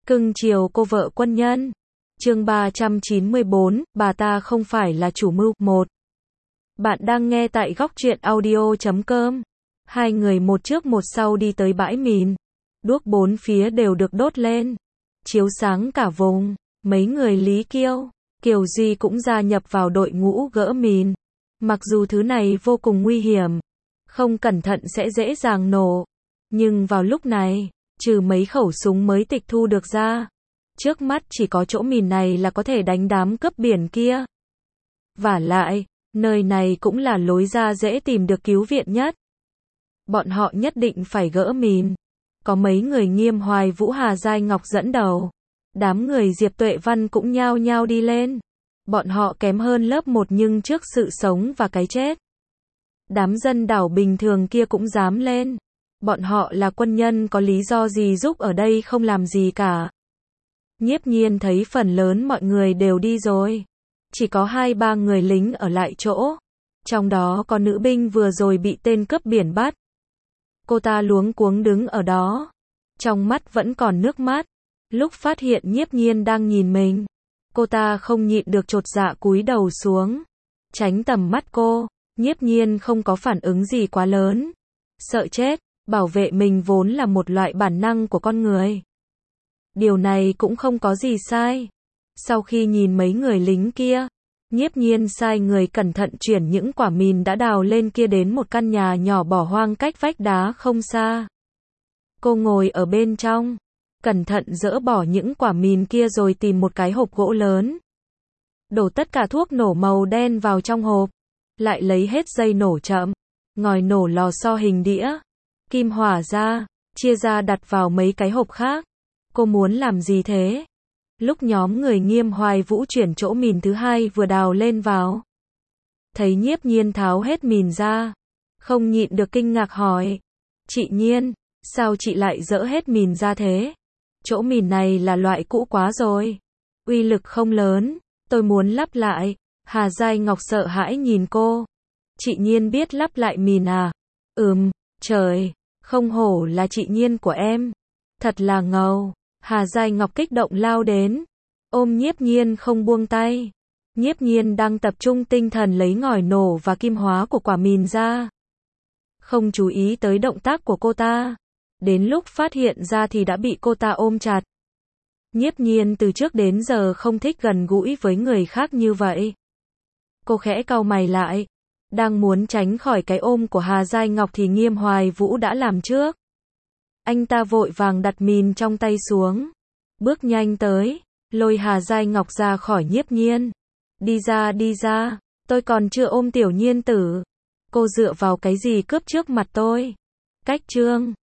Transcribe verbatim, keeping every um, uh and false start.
Cưng chiều cô vợ quân nhân. Chương ba trăm chín mươi bốn, bà ta không phải là chủ mưu. một. Bạn đang nghe tại góc truyện audio chấm com. Hai người một trước một sau đi tới bãi mìn. Đuốc bốn phía đều được đốt lên, chiếu sáng cả vùng. Mấy người Lý Kiêu, Kiều Duy cũng gia nhập vào đội ngũ gỡ mìn. Mặc dù thứ này vô cùng nguy hiểm, không cẩn thận sẽ dễ dàng nổ. Nhưng vào lúc này, trừ mấy khẩu súng mới tịch thu được ra, trước mắt chỉ có chỗ mìn này là có thể đánh đám cướp biển kia. Vả lại, nơi này cũng là lối ra dễ tìm được cứu viện nhất. Bọn họ nhất định phải gỡ mìn. Có mấy người Nghiêm Hoài Vũ Hà Giai Ngọc dẫn đầu. Đám người Diệp Tuệ Văn cũng nhao nhao đi lên. Bọn họ kém hơn lớp một nhưng trước sự sống và cái chết. Đám dân đảo bình thường kia cũng dám lên. Bọn họ là quân nhân, có lý do gì giúp ở đây không làm gì cả. Nhiếp Nhiên thấy phần lớn mọi người đều đi rồi. Chỉ có hai ba người lính ở lại chỗ. Trong đó có nữ binh vừa rồi bị tên cướp biển bắt. Cô ta luống cuống đứng ở đó. Trong mắt vẫn còn nước mắt. Lúc phát hiện Nhiếp Nhiên đang nhìn mình, cô ta không nhịn được chột dạ cúi đầu xuống, tránh tầm mắt cô. Nhiếp Nhiên không có phản ứng gì quá lớn. Sợ chết, bảo vệ mình vốn là một loại bản năng của con người. Điều này cũng không có gì sai. Sau khi nhìn mấy người lính kia, Nhiếp Nhiên sai người cẩn thận chuyển những quả mìn đã đào lên kia đến một căn nhà nhỏ bỏ hoang cách vách đá không xa. Cô ngồi ở bên trong, cẩn thận dỡ bỏ những quả mìn kia rồi tìm một cái hộp gỗ lớn. Đổ tất cả thuốc nổ màu đen vào trong hộp, lại lấy hết dây nổ chậm, ngòi nổ lò xo hình đĩa, kim hỏa ra, chia ra đặt vào mấy cái hộp khác. Cô muốn làm gì thế? Lúc nhóm người Nghiêm Hoài Vũ chuyển chỗ mìn thứ hai vừa đào lên vào, thấy Nhiếp Nhiên tháo hết mìn ra, không nhịn được kinh ngạc hỏi: "Chị Nhiên, sao chị lại dỡ hết mìn ra thế? Chỗ mìn này là loại cũ quá rồi, uy lực không lớn, tôi muốn lắp lại." Hà Giai Ngọc sợ hãi nhìn cô. "Chị Nhiên biết lắp lại mìn à?" "Ừm." "Trời, không hổ là chị Nhiên của em, thật là ngầu." Hà Giai Ngọc kích động lao đến, ôm Nhiếp Nhiên không buông tay. Nhiếp Nhiên đang tập trung tinh thần lấy ngòi nổ và kim hóa của quả mìn ra, không chú ý tới động tác của cô ta. Đến lúc phát hiện ra thì đã bị cô ta ôm chặt. Nhiếp Nhiên từ trước đến giờ không thích gần gũi với người khác như vậy. Cô khẽ cau mày lại, đang muốn tránh khỏi cái ôm của Hà Giai Ngọc thì Nghiêm Hoài Vũ đã làm trước. Anh ta vội vàng đặt mìn trong tay xuống, bước nhanh tới, lôi Hà Giai Ngọc ra khỏi Nhiếp Nhiên. "Đi ra, đi ra, tôi còn chưa ôm tiểu Nhiên tử. Cô dựa vào cái gì cướp trước mặt tôi?" Cách chương